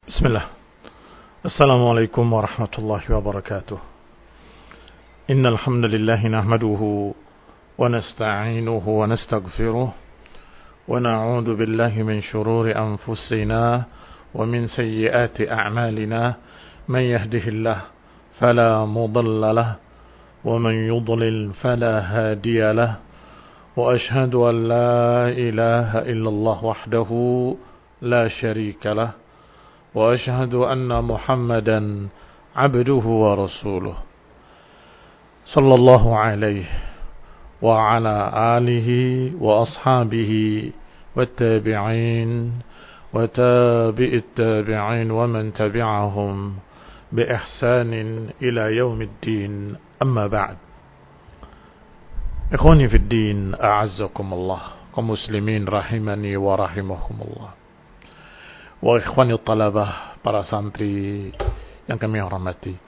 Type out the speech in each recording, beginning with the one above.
بسم الله. السلام عليكم ورحمة الله وبركاته. إن الحمد لله نحمده ونستعينه ونستغفره ونعوذ بالله من شرور أنفسنا ومن سيئات أعمالنا. من يهده الله فلا مضل له ومن يضلل فلا هادي له وأشهد أن لا إله إلا الله وحده لا شريك له وأشهد أن محمدا عبده ورسوله صلى الله عليه وعلى آله وأصحابه والتابعين وتابع التابعين ومن تبعهم بإحسان إلى يوم الدين. أما بعد. إخواني في الدين أعزكم الله كمسلمين رحمني ورحمكم الله. Wa ikhwani talabah, para santri yang kami hormati.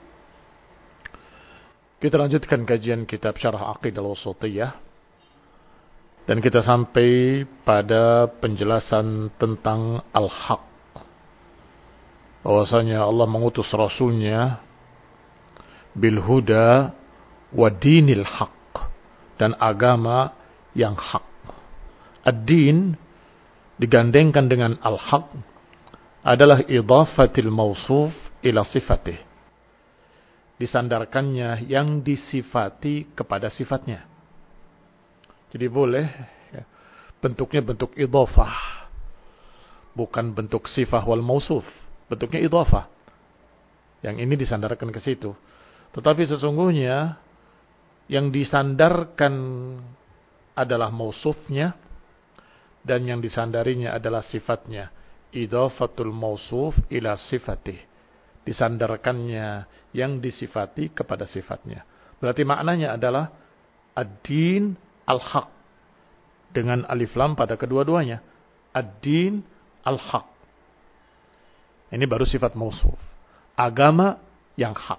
Kita lanjutkan kajian kitab Syarah Aqidah Al-Wasithiyah. Dan kita sampai pada penjelasan tentang al-haq. Bahwasanya Allah mengutus Rasulnya bil huda wa dinil haq, dan agama yang hak. Ad-din digandengkan dengan al-haq adalah idhafatil mausuf ila sifatih, disandarkannya yang disifati kepada sifatnya. Jadi boleh ya, bentuknya bentuk idhafah, bukan bentuk sifah wal mausuf, bentuknya idhafah. Yang ini disandarkan ke situ. Tetapi sesungguhnya yang disandarkan adalah mausufnya, dan yang disandarinya adalah sifatnya. Idhafatul mausuf ila sifatih, disandarkannya yang disifati kepada sifatnya. Berarti maknanya adalah ad-din al-haq, dengan alif lam pada kedua-duanya. Ad-din al-haq, ini baru sifat mausuf, agama yang hak.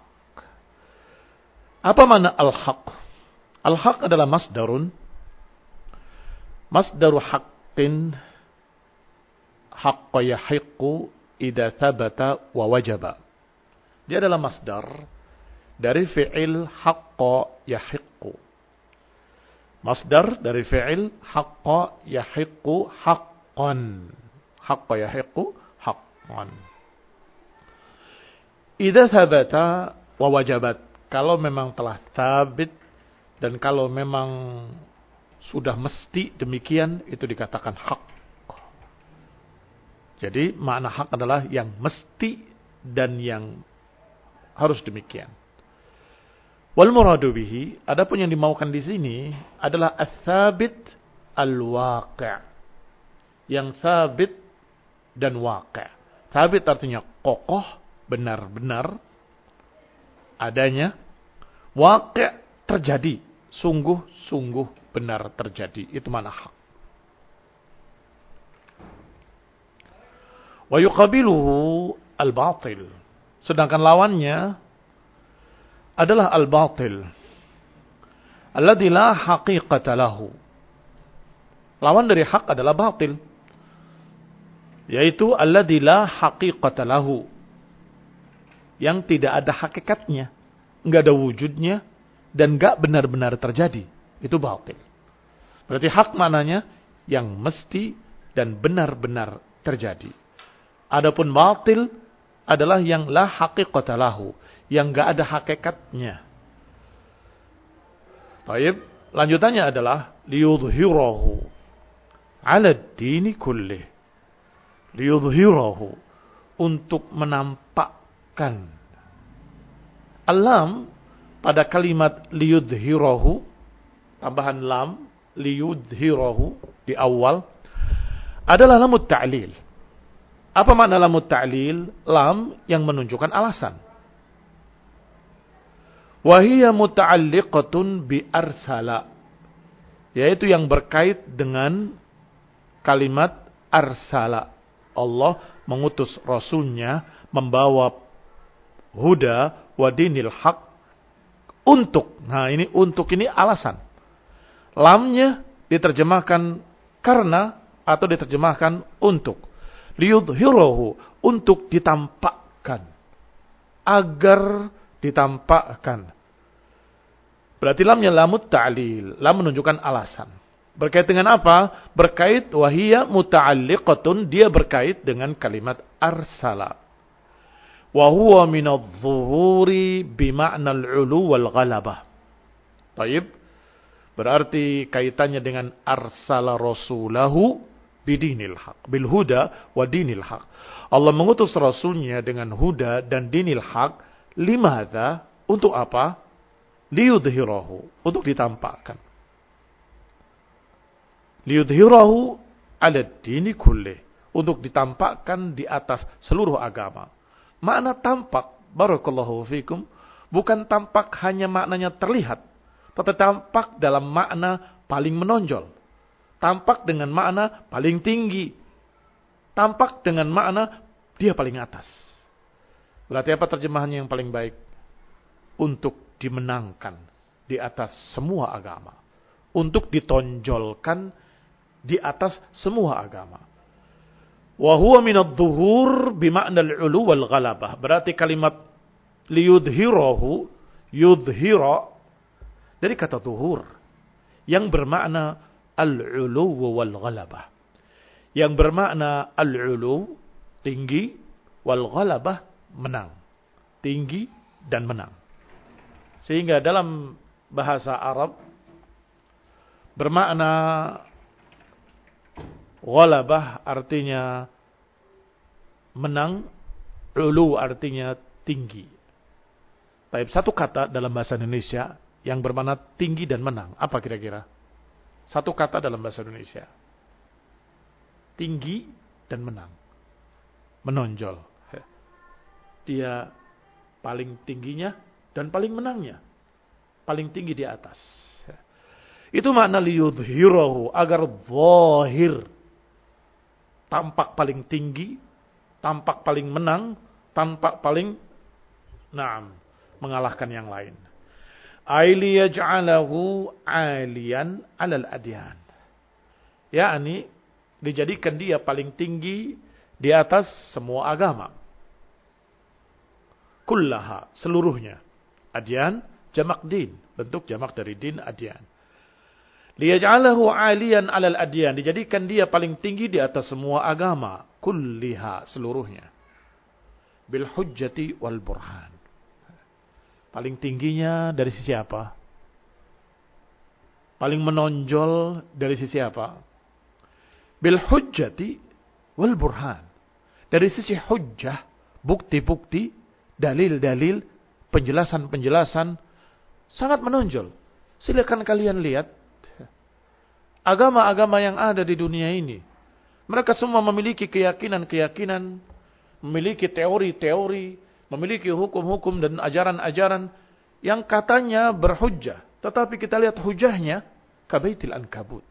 Apa makna al-haq? Al-haq adalah masdaru haqqin, haqqa yahiqqu idza thabata wa wajaba. Dia adalah masdar dari fi'il haqqa yahiqqu. Masdar dari fi'il haqqa yahiqqu haqqan. Haqqa yahiqqu haqqan. Idza thabata wa wajabat, kalau memang telah thabit dan kalau memang sudah mesti demikian, itu dikatakan haq. Jadi makna hak adalah yang mesti dan yang harus demikian. Wal muradu bihi, adapun yang dimaukan di sini adalah ats-tsabit al-waqi'. Yang tsabit dan waqi'. Tsabit artinya kokoh, benar-benar adanya. Waqi' terjadi, sungguh-sungguh benar terjadi. Itu makna hak. Wa yuqabiluhu al-batil, sedangkan lawannya adalah al-batil, alladzi la haqiqata lahu. Lawan dari hak adalah batil, yaitu alladzi la haqiqata lahu, yang tidak ada hakikatnya, enggak ada wujudnya dan enggak benar-benar terjadi. Itu batil. Berarti hak maknanya yang mesti dan benar-benar terjadi. Adapun batil adalah yang la haqiqata lahu, yang enggak ada hakikatnya. Baik, lanjutannya adalah liyudhhirahu 'ala ad-dini kullih. Liyudhhirahu, untuk menampakkan. Al-lam pada kalimat liyudhhirahu, tambahan lam liyudhhirahu di awal adalah lamut ta'lil. Apa makna lamut ta'lil? Lam yang menunjukkan alasan. Wahiyya muta'alliqatun bi arsala, yaitu yang berkait dengan kalimat arsala. Allah mengutus Rasulnya membawa huda wa dinil haq, untuk. Nah, ini untuk, ini alasan. Lamnya diterjemahkan karena atau diterjemahkan untuk. Liyudhirahu, untuk ditampakkan. Agar ditampakkan. Berarti lamnya lamut ta'lil. Lam menunjukkan alasan. Berkait dengan apa? Berkait wahiyya muta'alliqatun. Dia berkait dengan kalimat arsala. Wahuwa minadh-dhuhuri bima'na al-'ulu wal-ghalabah. Taib. Berarti kaitannya dengan arsala rasulahu bidinil haq. Bilhuda wa dinil haq. Allah mengutus rasulnya dengan huda dan dinil haq. Limadha? Untuk apa? Liyudhirahu, untuk ditampakkan. Liyudhirahu ala dini kullih, untuk ditampakkan di atas seluruh agama. Makna tampak, barakallahu fikum, bukan tampak hanya maknanya terlihat, tetapi tampak dalam makna paling menonjol. Tampak dengan makna paling tinggi. Tampak dengan makna dia paling atas. Berarti apa terjemahannya yang paling baik? Untuk dimenangkan di atas semua agama. Untuk ditonjolkan di atas semua agama. Wa huwa minadh-dhuhur bima'na al-'ulu wal ghalabah. Berarti kalimat liyudhirahu, yudhira dari kata dhuhur yang bermakna al-'ulu wal ghalabah. Yang bermakna al-'ulu tinggi, wal ghalabah menang. Tinggi dan menang. Sehingga dalam bahasa Arab bermakna ghalabah artinya menang, ulu artinya tinggi. Tapi satu kata dalam bahasa Indonesia yang bermakna tinggi dan menang. Apa kira-kira? Satu kata dalam bahasa Indonesia. Tinggi dan menang. Menonjol. Dia paling tingginya dan paling menangnya. Paling tinggi di atas. Itu makna liyudhirahu. Agar zahir. Tampak paling tinggi. Tampak paling menang. Tampak paling mengalahkan yang lain. Aili yaj'alahu aliyan alal adyan. Yakni dijadikan dia paling tinggi di atas semua agama. Kullaha, seluruhnya. Adyan, jamak din. Bentuk jamak dari din, adyan. Liyaj'alahu 'aliyan 'alal adyan. Dijadikan dia paling tinggi di atas semua agama. Kulliha, seluruhnya. Bil hujjati wal burhan. Paling tingginya dari sisi apa? Paling menonjol dari sisi apa? Bil hujjati wal burhan. Dari sisi hujjah, bukti-bukti, dalil-dalil, penjelasan-penjelasan sangat menonjol. Silakan kalian lihat agama-agama yang ada di dunia ini. Mereka semua memiliki keyakinan-keyakinan, memiliki teori-teori, memiliki hukum-hukum dan ajaran-ajaran yang katanya berhujjah. Tetapi kita lihat hujahnya kabaitil ankabut.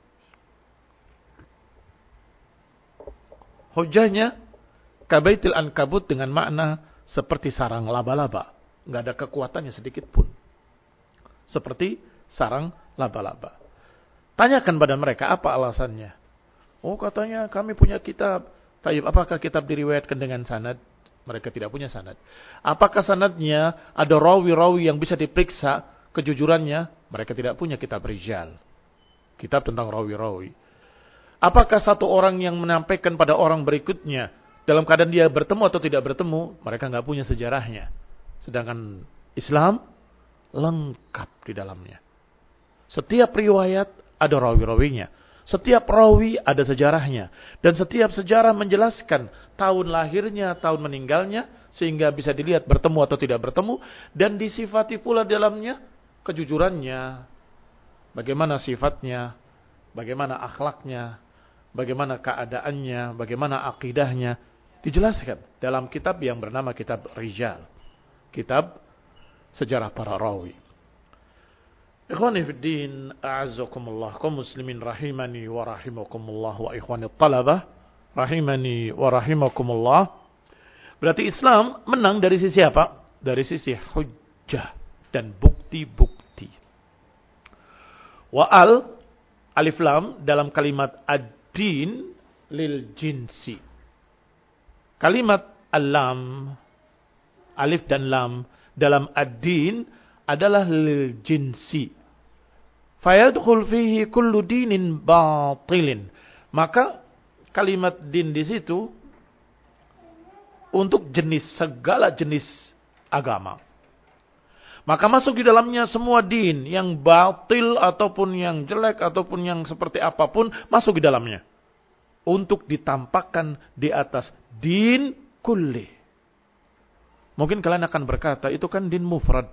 Hujahnya kabaitil ankabut dengan makna seperti sarang laba-laba. Nggak ada kekuatannya sedikit pun. Seperti sarang laba-laba. Tanyakan pada mereka apa alasannya. Oh katanya kami punya kitab. Taib, apakah kitab diriwayatkan dengan sanad? Mereka tidak punya sanad. Apakah sanadnya ada rawi-rawi yang bisa diperiksa kejujurannya? Mereka tidak punya kitab rijal. Kitab tentang rawi-rawi. Apakah satu orang yang menyampaikan pada orang berikutnya dalam keadaan dia bertemu atau tidak bertemu, mereka nggak punya sejarahnya. Sedangkan Islam lengkap di dalamnya. Setiap riwayat ada rawi-rawinya. Setiap rawi ada sejarahnya. Dan setiap sejarah menjelaskan tahun lahirnya, tahun meninggalnya, sehingga bisa dilihat bertemu atau tidak bertemu. Dan disifati pula dalamnya kejujurannya. Bagaimana sifatnya, bagaimana akhlaknya, bagaimana keadaannya, bagaimana akidahnya. Dijelaskan dalam kitab yang bernama kitab Rijal. Kitab sejarah para rawi. Ikhwani fiddin, a'azzakumullah, kaum muslimin rahimani wa rahimakumullah, wa ikhwani talabah rahimani wa rahimakumullah. Berarti Islam menang dari sisi apa? Dari sisi hujjah dan bukti-bukti. Wa alif lam dalam kalimat ad-din lil jinsi. Kalimat al-lam, alif dan lam dalam ad-din adalah lil jinsi. Fayadkhul fihi kullu dinin batilin. Maka kalimat din di situ untuk segala jenis agama. Maka masuk di dalamnya semua din yang batil ataupun yang jelek ataupun yang seperti apapun masuk di dalamnya. Untuk ditampakkan di atas din kulli. Mungkin kalian akan berkata itu kan din mufrad.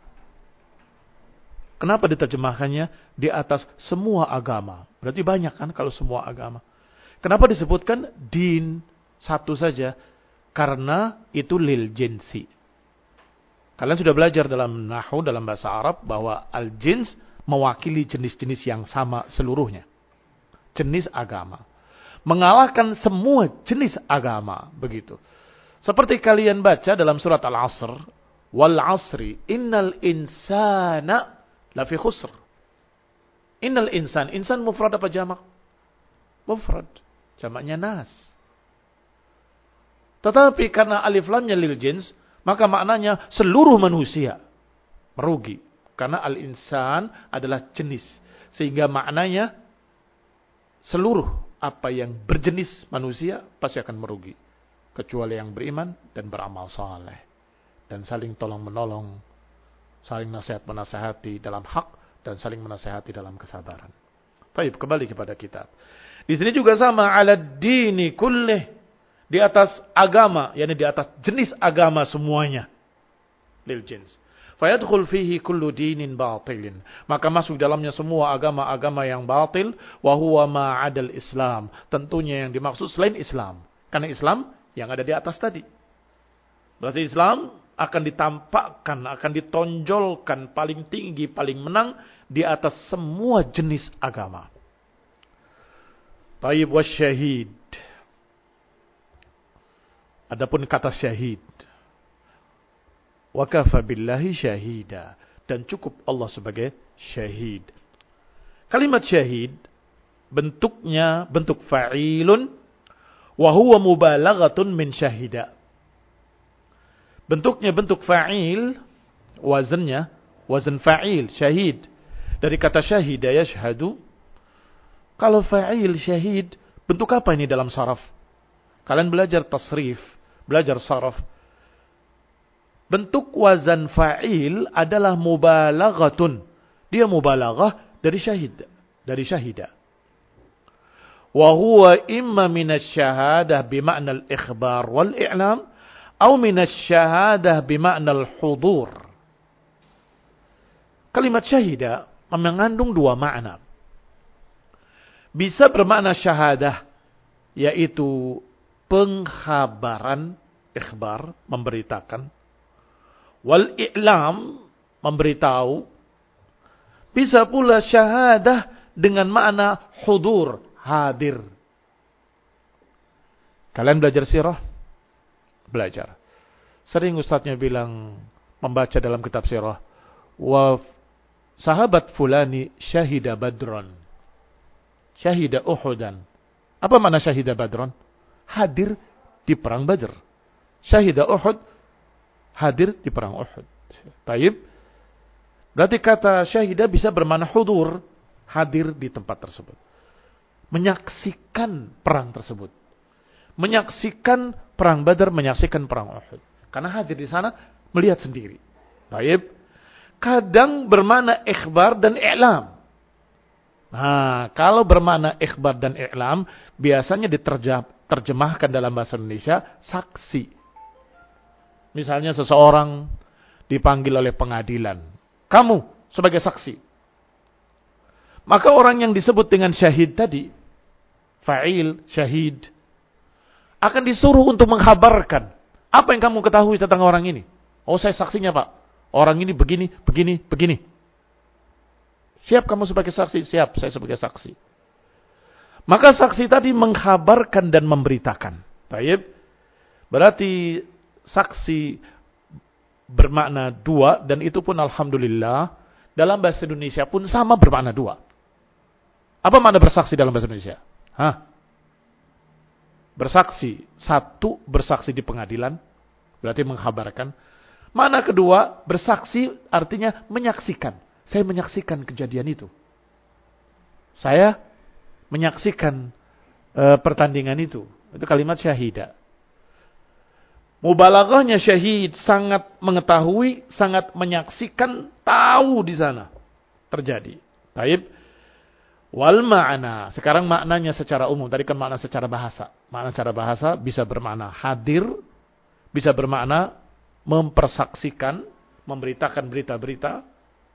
Kenapa diterjemahkannya di atas semua agama? Berarti banyak kan kalau semua agama. Kenapa disebutkan din satu saja? Karena itu lil jinsi. Kalian sudah belajar dalam nahwu, dalam bahasa Arab, bahwa al-jins mewakili jenis-jenis yang sama seluruhnya. Jenis agama. Mengalahkan semua jenis agama. Begitu. Seperti kalian baca dalam surat Al-Asr. Wal asri innal insana lafi khusr. Innal insan. Insan mufrad apa jamak? Mufrad. Jamaknya nas. Tetapi karena alif lamnya lil jins, maka maknanya seluruh manusia merugi. Karena al-insan adalah jenis. Sehingga maknanya seluruh apa yang berjenis manusia pasti akan merugi. Kecuali yang beriman dan beramal saleh. Dan saling tolong menolong. Saling nasihat menasihati dalam hak. Dan saling menasihati dalam kesabaran. Baik, kembali kepada kitab. Di sini juga sama. Ala dini kullih. Di atas agama, yakni di atas jenis agama semuanya. Lil jins. Fayadkhul fihi kullu dinin batilin. Maka masuk dalamnya semua agama-agama yang batil. Wahuwa ma'adal Islam. Tentunya yang dimaksud selain Islam. Karena Islam yang ada di atas tadi. Berarti Islam akan ditampakkan, akan ditonjolkan paling tinggi, paling menang di atas semua jenis agama. Tayyib wa syahid. Adapun kata syahid. Wa kafa billahi syahida. Dan cukup Allah sebagai syahid. Kalimat syahid. Bentuknya bentuk fa'ilun. Wa huwa mubalaghatun min syahida. Bentuknya bentuk fa'il. Wazannya. Wazan fa'il. Syahid. Dari kata syahida yashhadu. Kalau fa'il syahid. Bentuk apa ini dalam saraf? Kalian belajar tasrif. Belajar saraf. Bentuk wazan fa'il adalah mubalaghatun. Dia mubalaghah dari syahid. Dari syahidah. Wa huwa imma minas syahadah bima'na al-ikhbar wal-i'lam. Atau minas syahadah bima'na al-hudur. Kalimat syahidah mengandung dua makna. Bisa bermakna syahadah. Yaitu pengkhabaran, ikhbar, memberitakan. Wal i'lam, memberitahu. Bisa pula syahadah dengan makna hudur, hadir. Kalian belajar sirah? Belajar. Sering ustadznya bilang, membaca dalam kitab sirah. Wa sahabat fulani syahida badron. Syahida uhudan. Apa makna syahida badron? Hadir di perang Badr. Syahida Uhud. Hadir di perang Uhud. Taib. Berarti kata syahidah bisa bermakna hudur. Hadir di tempat tersebut. Menyaksikan perang tersebut. Menyaksikan perang Badr. Menyaksikan perang Uhud. Karena hadir di sana melihat sendiri. Taib. Kadang bermakna ikhbar dan i'lam. Nah, kalau bermakna ikhbar dan i'lam, biasanya diterjemahkan dalam bahasa Indonesia, saksi. Misalnya seseorang dipanggil oleh pengadilan. Kamu sebagai saksi. Maka orang yang disebut dengan syahid tadi, fa'il, syahid, akan disuruh untuk mengkhabarkan. Apa yang kamu ketahui tentang orang ini? Oh, saya saksinya Pak. Orang ini begini, begini, begini. Siap kamu sebagai saksi? Siap, saya sebagai saksi. Maka saksi tadi mengkhabarkan dan memberitakan. Baik. Berarti saksi bermakna dua. Dan itu pun alhamdulillah. Dalam bahasa Indonesia pun sama bermakna dua. Apa makna bersaksi dalam bahasa Indonesia? Hah? bersaksi. Satu, bersaksi di pengadilan, berarti menghabarkan. Makna kedua, bersaksi artinya menyaksikan. Saya menyaksikan kejadian itu. Saya menyaksikan pertandingan itu. Itu kalimat syahidah. Mubalaghahnya syahid, sangat mengetahui, sangat menyaksikan, tahu di sana terjadi. Taib. Wal ma'na. Sekarang maknanya secara umum. Tadi kan makna secara bahasa. Makna secara bahasa bisa bermakna hadir, bisa bermakna mempersaksikan, memberitakan berita-berita.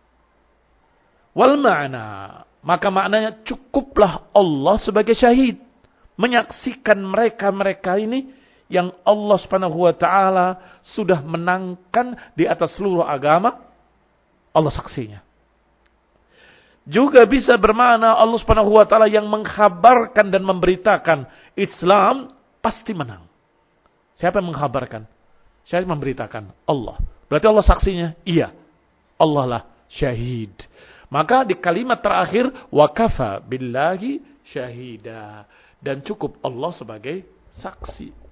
Wal ma'na. Maka maknanya cukuplah Allah sebagai syahid. Menyaksikan mereka-mereka ini yang Allah Subhanahu wa taala sudah menangkan di atas seluruh agama, Allah saksinya. Juga bisa bermakna Allah Subhanahu wa taala yang mengkhabarkan dan memberitakan Islam pasti menang. Siapa yang mengkhabarkan? Siapa yang memberitakan? Allah. Berarti Allah saksinya? Iya. Allah lah syahid. Maka di kalimat terakhir wa kafa billahi syahida, dan cukup Allah sebagai saksi.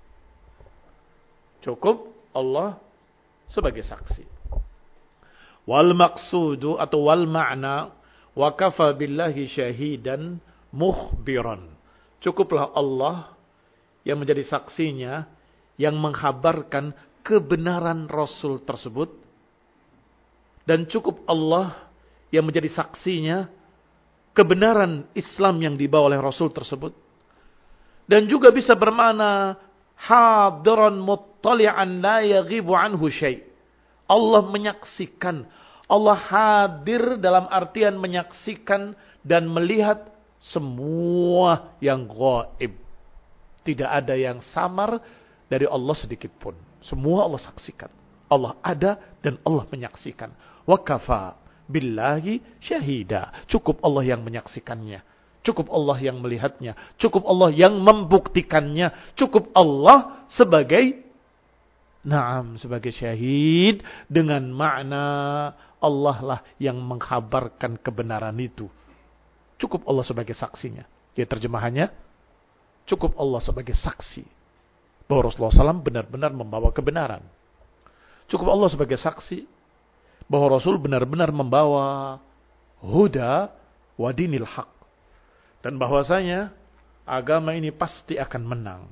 Cukup Allah sebagai saksi. Wal maqsudu atau wal ma'na wa kafa billahi syahidan mukhbiran. Cukuplah Allah yang menjadi saksinya, yang menghabarkan kebenaran Rasul tersebut. Dan cukup Allah yang menjadi saksinya kebenaran Islam yang dibawa oleh Rasul tersebut. Dan juga bisa bermakna hadiran muttali'an la yaghibu anhu syai'. Allah menyaksikan. Allah hadir dalam artian menyaksikan dan melihat semua yang gaib. Tidak ada yang samar dari Allah sedikit pun. Semua Allah saksikan. Allah ada dan Allah menyaksikan. Wa kafa billahi syahida. Cukup Allah yang menyaksikannya. Cukup Allah yang melihatnya. Cukup Allah yang membuktikannya. Cukup Allah sebagai sebagai syahid. Dengan makna Allah lah yang menghabarkan kebenaran itu. Cukup Allah sebagai saksinya. Jadi terjemahannya, cukup Allah sebagai saksi bahwa Rasulullah SAW benar-benar membawa kebenaran. Cukup Allah sebagai saksi bahwa Rasul benar-benar membawa huda wa dinil haq. Dan bahwasanya agama ini pasti akan menang.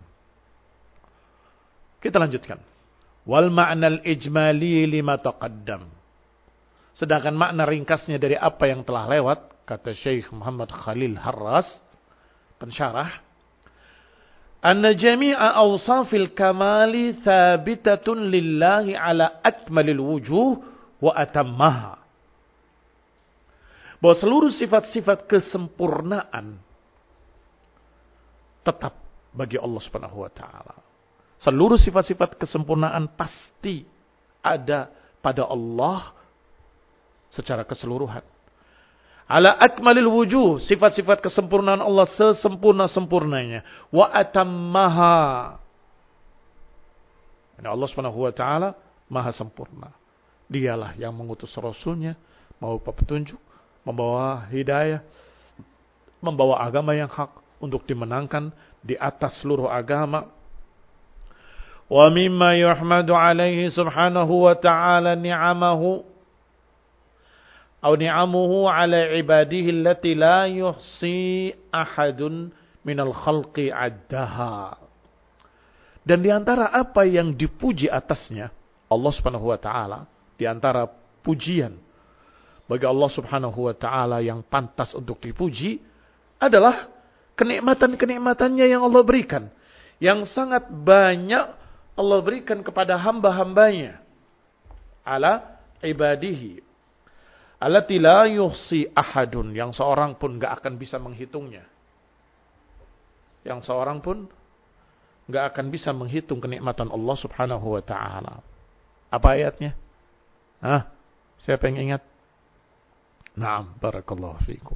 Kita lanjutkan. Wal ma'nal ijmali lima taqaddam. Sedangkan makna ringkasnya dari apa yang telah lewat, kata Syekh Muhammad Khalil Harras, pensyarah, anna jami'a awsafil kamali thabitatun lillahi ala akmalil wujuh wa atammaha. Bahwa seluruh sifat-sifat kesempurnaan tetap bagi Allah Subhanahu wa taala. Seluruh sifat-sifat kesempurnaan pasti ada pada Allah secara keseluruhan. Ala akmalil wujuh, sifat-sifat kesempurnaan Allah sesempurna-sempurnanya. Wa atammaha. Allah Subhanahu wa taala maha sempurna. Dialah yang mengutus Rasulnya, membawa petunjuk, membawa hidayah, membawa agama yang hak untuk dimenangkan di atas seluruh agama. Wa mimma yuhmadu alaihi subhanahu wa ta'ala ni'amahu atau ni'amuhu ala ibadihi allati la yuhsi ahadun minal khalqi addaha. Dan di antara apa yang dipuji atasnya Allah Subhanahu wa ta'ala, di antara pujian bagi Allah Subhanahu wa ta'ala yang pantas untuk dipuji adalah kenikmatan-kenikmatannya yang Allah berikan. Yang sangat banyak Allah berikan kepada hamba-hambanya. Ala ibadihi. Allati la yuhsi ahadun. Yang seorang pun gak akan bisa menghitungnya. Yang seorang pun gak akan bisa menghitung kenikmatan Allah Subhanahu wa ta'ala. Apa ayatnya? Siapa yang ingat? Naam, barakallahu fiikum.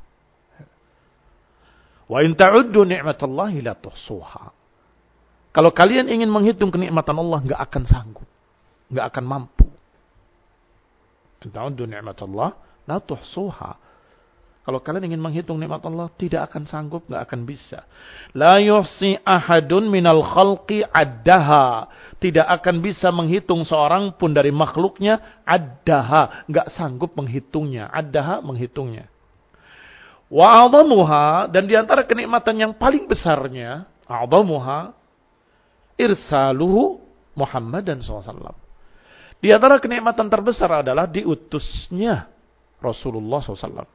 Wa in ta'uddu ni'matallahi la tuhsuha. Kalau kalian ingin menghitung kenikmatan Allah, enggak akan sanggup, enggak akan mampu. In ta'uddu ni'matallah la tuhsuha. Kalau kalian ingin menghitung nikmat Allah, tidak akan sanggup, nggak akan bisa. La yuhsi ahadun minal khalqi addaha. Tidak akan bisa menghitung seorang pun dari makhluknya addaha. Nggak sanggup menghitungnya. Addaha menghitungnya. Wa a'zamuha, dan diantara kenikmatan yang paling besarnya, a'zamuha, irsaluhu Muhammadan SAW. Di antara kenikmatan terbesar adalah diutusnya Rasulullah SAW.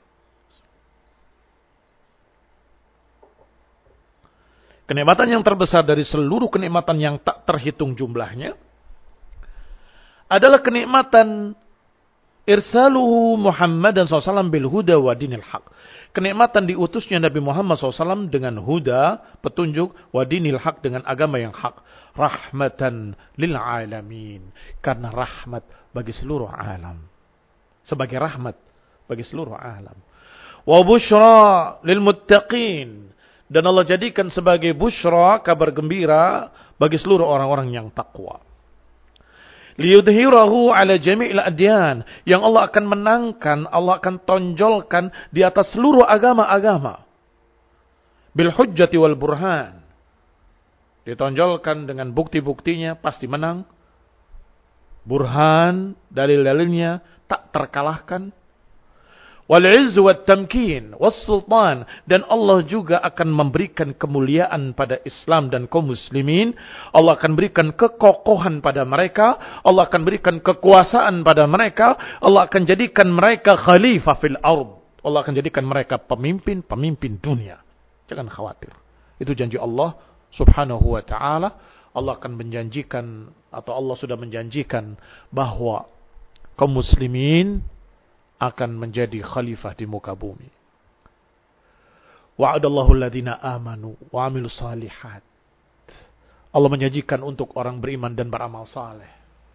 Kenikmatan yang terbesar dari seluruh kenikmatan yang tak terhitung jumlahnya adalah kenikmatan irsaluhu Muhammadan SAW bil huda wa dinil haq. Kenikmatan diutusnya Nabi Muhammad SAW dengan huda, petunjuk, wa dinil haq, dengan agama yang hak. Rahmatan lil alamin. Karena rahmat bagi seluruh alam. Sebagai rahmat bagi seluruh alam. Wa bushra lil muttaqin. Dan Allah jadikan sebagai bushra, kabar gembira bagi seluruh orang-orang yang takwa. Liyudhirahu ala jami'il adyan. Yang Allah akan menangkan, Allah akan tonjolkan di atas seluruh agama-agama. Bil hujjati wal burhan. Ditonjolkan dengan bukti-buktinya, pasti menang. Burhan, dalil-dalilnya tak terkalahkan. Wal izzu wat tamkin was sultan, dan Allah juga akan memberikan kemuliaan pada Islam dan kaum muslimin. Allah akan berikan kekokohan pada mereka, Allah akan berikan kekuasaan pada mereka, Allah akan jadikan mereka khalifah fil ard. Allah akan jadikan mereka pemimpin dunia. Jangan khawatir. Itu janji Allah Subhanahu wa taala. Allah akan menjanjikan, atau Allah sudah menjanjikan, bahwa kaum muslimin akan menjadi khalifah di muka bumi. Wa'adallahu alladhina amanu wa 'amilus shalihat. Allah menjanjikan untuk orang beriman dan beramal saleh.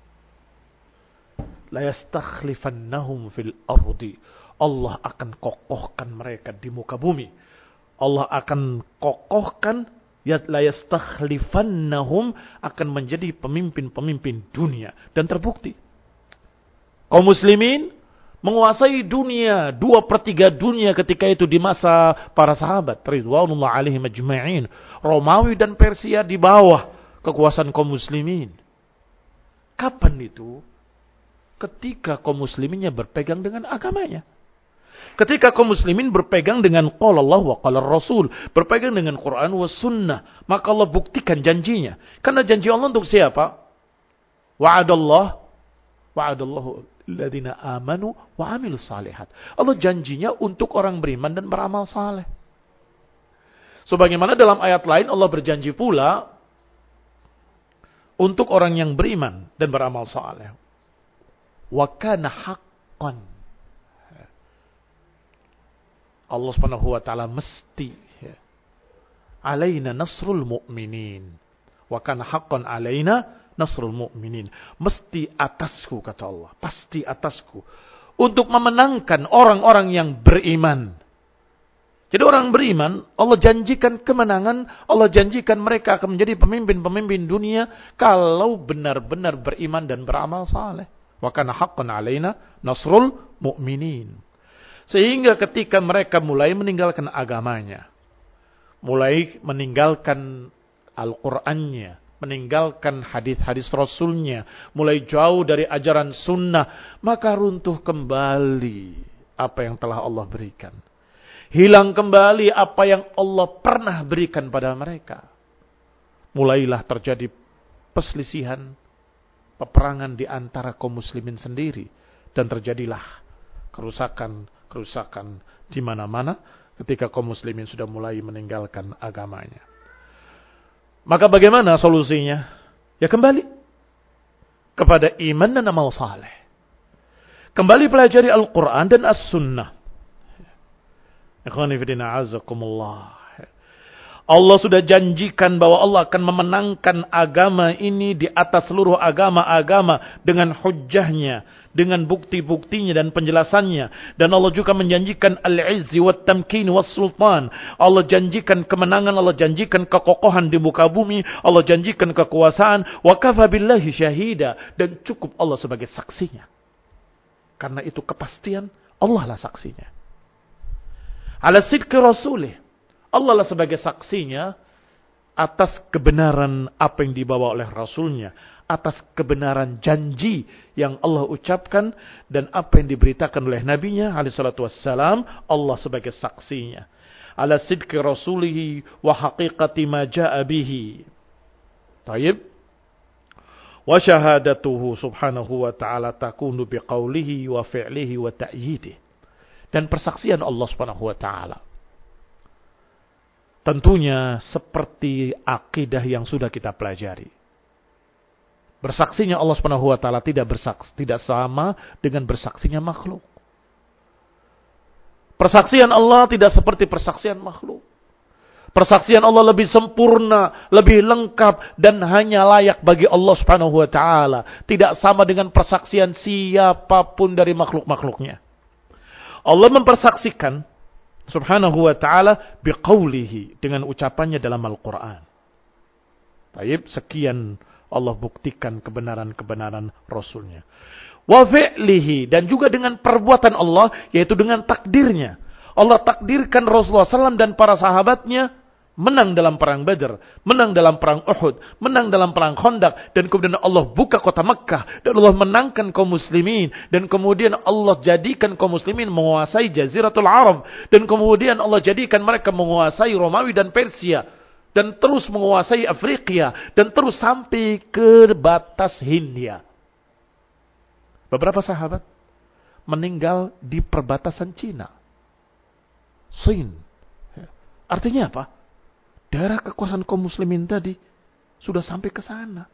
La yastakhlifannahum fil ardi. Allah akan kokohkan mereka di muka bumi. Allah akan kokohkan, la yastakhlifannahum, akan menjadi pemimpin-pemimpin dunia. Dan terbukti kaum muslimin menguasai dunia, 2/3 dunia ketika itu di masa para sahabat ridwanullah alaihim ajma'in. Romawi dan Persia di bawah kekuasaan kaum muslimin. Kapan itu? Ketika kaum musliminnya berpegang dengan agamanya. Ketika kaum muslimin berpegang dengan qala Allah wa qala Rasul, berpegang dengan Quran wa sunnah, maka Allah buktikan janjinya. Karena janji Allah untuk siapa? Wa'adallahu alladzina amanu wa 'amilus shalihat. Allah janjinya untuk orang beriman dan beramal saleh. Sebagaimana dalam ayat lain Allah berjanji pula untuk orang yang beriman dan beramal saleh. Wa kana haqqan. Allah Subhanahu wa taala mesti alaina nasrul mu'minin. Wa kana haqqan alaina nasrul mu'minin. Mesti atasku, kata Allah. Pasti atasku. Untuk memenangkan orang-orang yang beriman. Jadi orang beriman, Allah janjikan kemenangan. Allah janjikan mereka akan menjadi pemimpin-pemimpin dunia. Kalau benar-benar beriman dan beramal saleh. Wa kana haqqan alaina nasrul mu'minin. Sehingga ketika mereka mulai meninggalkan agamanya. Mulai meninggalkan Al-Qur'annya. Meninggalkan hadis-hadis Rasulnya, mulai jauh dari ajaran sunnah, maka runtuh kembali apa yang telah Allah berikan. Hilang kembali apa yang Allah pernah berikan pada mereka. Mulailah terjadi perselisihan, peperangan di antara kaum muslimin sendiri, dan terjadilah kerusakan di mana-mana ketika kaum muslimin sudah mulai meninggalkan agamanya. Maka bagaimana solusinya? Ya kembali kepada iman dan amal saleh. Kembali pelajari Al-Quran dan As-Sunnah. Ikhwani fillah a'azzakumullah. Allah sudah janjikan bahwa Allah akan memenangkan agama ini di atas seluruh agama-agama dengan hujjahnya, dengan bukti-buktinya dan penjelasannya. Dan Allah juga menjanjikan al-izzi wat tamkin was sultan. Allah janjikan kemenangan, Allah janjikan kekokohan di muka bumi, Allah janjikan kekuasaan. Wa kafa billahi syahida, dan cukup Allah sebagai saksinya. Karena itu kepastian, Allah lah saksinya. Ala sidqi rasulih. Allah lah sebagai saksinya atas kebenaran apa yang dibawa oleh Rasulnya, atas kebenaran janji yang Allah ucapkan dan apa yang diberitakan oleh Nabi-Nya alaihi salatu wassalam, Allah sebagai saksinya. Ala sidqi rasulihi wa haqiqati ma jaa bihi. Taib. Wa syahadatuhu subhanahu wa ta'ala takunu biqaulihi wa fi'lihi wa ta'yidihi. Dan persaksian Allah subhanahu wa ta'ala tentunya seperti akidah yang sudah kita pelajari. Bersaksinya Allah Subhanahu wa taala tidak sama dengan bersaksinya makhluk. Persaksian Allah tidak seperti persaksian makhluk. Persaksian Allah lebih sempurna, lebih lengkap dan hanya layak bagi Allah Subhanahu wa taala, tidak sama dengan persaksian siapapun dari makhluk-makhluknya. Allah mempersaksikan Subhanahu wa ta'ala biqaulihi, dengan ucapannya dalam Al-Quran. Taib, sekian Allah buktikan kebenaran-kebenaran Rasulnya. Wa fi'lihi, dan juga dengan perbuatan Allah, yaitu dengan takdirnya. Allah takdirkan Rasulullah SAW dan para sahabatnya menang dalam perang Badar, menang dalam perang Uhud, menang dalam perang Khandaq, dan kemudian Allah buka kota Makkah, dan Allah menangkan kaum muslimin, dan kemudian Allah jadikan kaum muslimin menguasai Jaziratul Arab, dan kemudian Allah jadikan mereka menguasai Romawi dan Persia, dan terus menguasai Afrika, dan terus sampai ke batas Hindia. Beberapa sahabat meninggal di perbatasan Cina, Sin. Artinya apa? Daerah kekuasaan kaum muslimin tadi sudah sampai ke sana.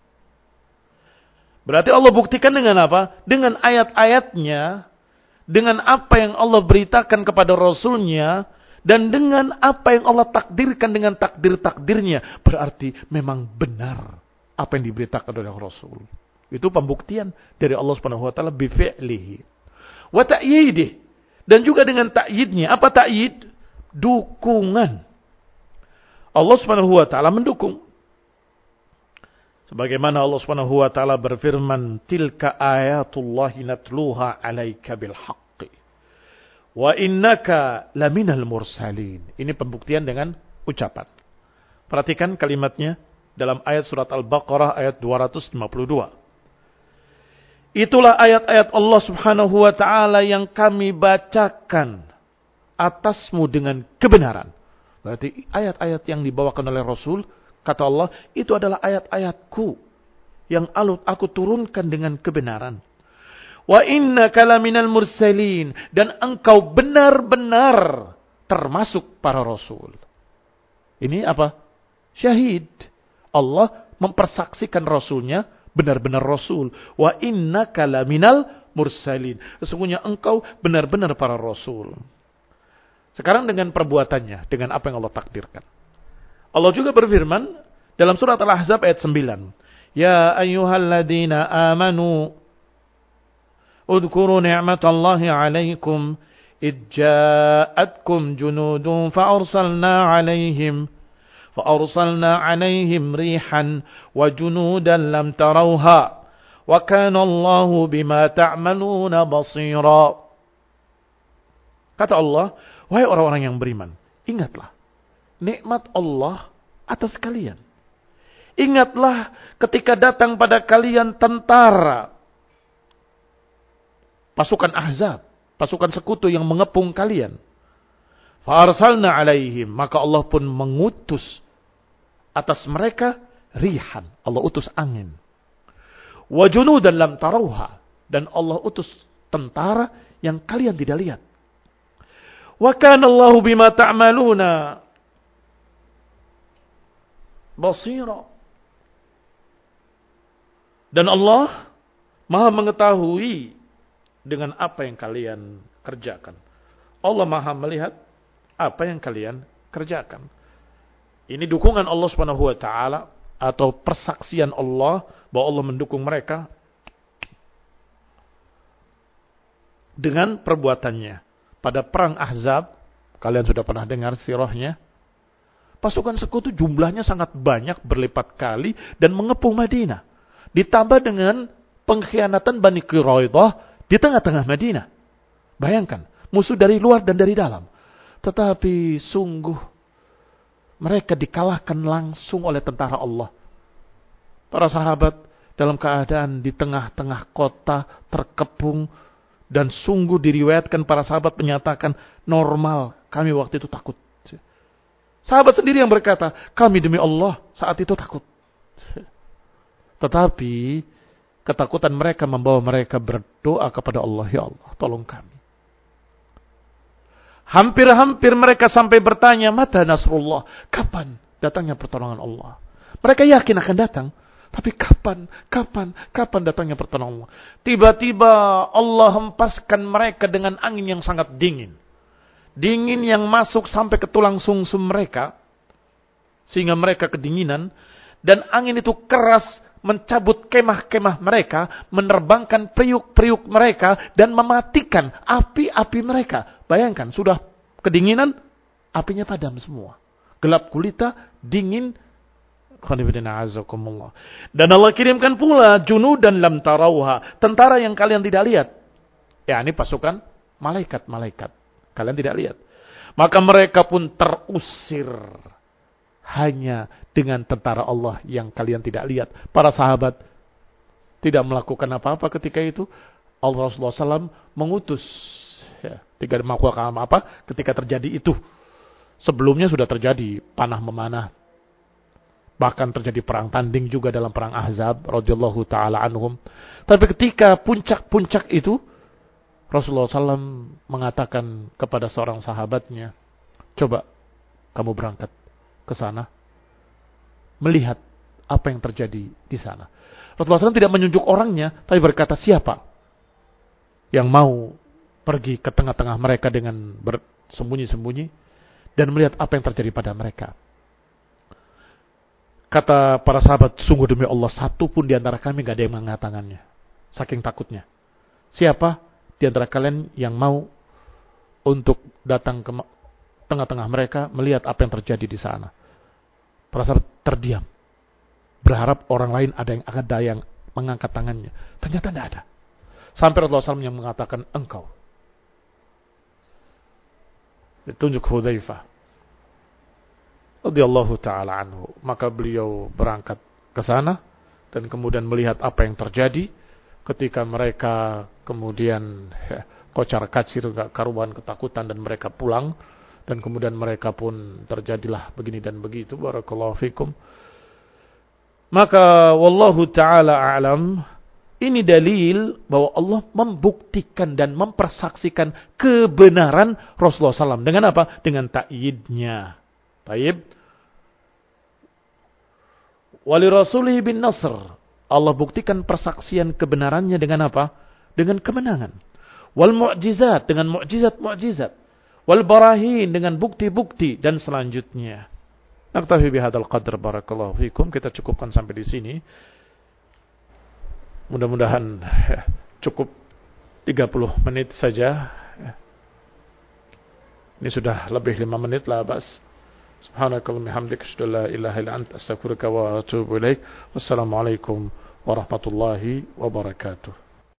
Berarti Allah buktikan dengan apa? Dengan ayat-ayatnya, dengan apa yang Allah beritakan kepada Rasulnya, dan dengan apa yang Allah takdirkan dengan takdir-takdirnya. Berarti memang benar apa yang diberitakan oleh Rasul. Itu pembuktian dari Allah Subhanahu wa taala bi fi'lihi wa ta'yidih, dan juga dengan ta'yidnya. Apa ta'yid? Dukungan. Allah Subhanahu wa taala mendukung. Sebagaimana Allah Subhanahu wa taala berfirman, "Tilka ayatullahi natluha 'alaika bil haqqi wa innaka laminal mursalin." Ini pembuktian dengan ucapan. Perhatikan kalimatnya dalam ayat surat Al-Baqarah ayat 252. Itulah ayat-ayat Allah Subhanahu wa taala yang kami bacakan atasmu dengan kebenaran. Berarti ayat-ayat yang dibawakan oleh Rasul, kata Allah, itu adalah ayat-ayatku yang aku turunkan dengan kebenaran. Wa innaka laminal mursalin, dan engkau benar-benar termasuk para Rasul. Ini apa? Syahid. Allah mempersaksikan Rasulnya benar-benar Rasul. Wa innaka laminal mursalin. Sesungguhnya engkau benar-benar para Rasul. Sekarang dengan perbuatannya, dengan apa yang Allah takdirkan. Allah juga berfirman dalam surat Al-Ahzab ayat 9. Ya ayyuhalladzina amanu udhkuru ni'matallahi 'alaikum id ja'atkum junudun fa'arsalna 'alaihim rihan wa junudan lam tarawha wa kana Allahu bima ta'maluna basira. Kata Allah, wahai orang-orang yang beriman, ingatlah nikmat Allah atas kalian. Ingatlah ketika datang pada kalian tentara, pasukan Ahzab, pasukan sekutu yang mengepung kalian. Fa'arsalna alaihim, maka Allah pun mengutus atas mereka rihan, Allah utus angin. Wa junudan lam tarawha, dan Allah utus tentara yang kalian tidak lihat. Wa kana Allahu bima ta'maluna basira. Dan Allah Maha mengetahui dengan apa yang kalian kerjakan. Allah Maha melihat apa yang kalian kerjakan. Ini dukungan Allah Subhanahu wa taala atau persaksian Allah bahwa Allah mendukung mereka dengan perbuatannya. Pada perang Ahzab, kalian sudah pernah dengar sirahnya, pasukan sekutu jumlahnya sangat banyak, berlipat kali, dan mengepung Madinah. Ditambah dengan pengkhianatan Bani Quraidah di tengah-tengah Madinah. Bayangkan, musuh dari luar dan dari dalam. Tetapi sungguh mereka dikalahkan langsung oleh tentara Allah. Para sahabat dalam keadaan di tengah-tengah kota terkepung, dan sungguh diriwayatkan para sahabat menyatakan normal kami waktu itu takut. Sahabat sendiri yang berkata, kami demi Allah saat itu takut. Tetapi ketakutan mereka membawa mereka berdoa kepada Allah, ya Allah, tolong kami. Hampir-hampir mereka sampai bertanya, mata nasrullah, kapan datangnya pertolongan Allah? Mereka yakin akan datang, tapi kapan datangnya pertolongan Allah? Tiba-tiba Allah hempaskan mereka dengan angin yang sangat dingin. Dingin yang masuk sampai ke tulang sumsum mereka, sehingga mereka kedinginan, dan angin itu keras mencabut kemah-kemah mereka, menerbangkan periuk-periuk mereka, dan mematikan api-api mereka. Bayangkan, sudah kedinginan, apinya padam semua. Gelap gulita, dingin. Dan Allah kirimkan pula junudan lam tarauha, tentara yang kalian tidak lihat. Ya, ini pasukan malaikat-malaikat. Kalian tidak lihat. Maka mereka pun terusir hanya dengan tentara Allah yang kalian tidak lihat. Para sahabat tidak melakukan apa-apa ketika itu. Allah Rasulullah SAW mengutus. Ya, tidak melakukan apa-apa ketika terjadi itu. Sebelumnya sudah terjadi panah memanah. Bahkan terjadi perang tanding juga dalam perang Ahzab radhiyallahu taala anhum. Tapi ketika puncak-puncak itu, Rasulullah SAW mengatakan kepada seorang sahabatnya, coba kamu berangkat ke sana, melihat apa yang terjadi di sana. Rasulullah SAW tidak menunjuk orangnya, tapi berkata, siapa yang mau pergi ke tengah-tengah mereka dengan bersembunyi-sembunyi dan melihat apa yang terjadi pada mereka. Kata para sahabat, sungguh demi Allah, satu pun di antara kami gak ada yang mengangkat tangannya. Saking takutnya. Siapa di antara kalian yang mau untuk datang ke tengah-tengah mereka, melihat apa yang terjadi di sana? Para sahabat terdiam. Berharap orang lain ada yang mengangkat tangannya. Ternyata tidak ada. Sampai Rasulullah SAW yang mengatakan, engkau. Ditunjuk Hudzaifah radhiyallahu ta'ala anhu. Maka beliau berangkat ke sana dan kemudian melihat apa yang terjadi ketika mereka kemudian kocar-kacir, gak karuan ketakutan, dan mereka pulang, dan kemudian mereka pun terjadilah begini dan begitu. Barakallahu fikum. Maka wallahu ta'ala a'lam, ini dalil bahwa Allah membuktikan dan mempersaksikan kebenaran Rasulullah SAW. Dengan apa? Dengan ta'yidnya. Taib. Wali rasulihi bin nasr. Allah buktikan persaksian kebenarannya dengan apa? Dengan kemenangan. Wal mu'jizat, dengan mu'jizat-mu'jizat. Wal barahin, dengan bukti-bukti, dan selanjutnya. Naktafi bihadzal qadr, barakallahu fikum. Kita cukupkan sampai di sini. Mudah-mudahan cukup 30 menit saja. Ini sudah lebih 5 menit lah, Bas. Subhanakallahumma hamdika asyhadu an la ilaha illa anta astaghfiruka wa atubu ilaik. Wassalamualaikum warahmatullahi wabarakatuh.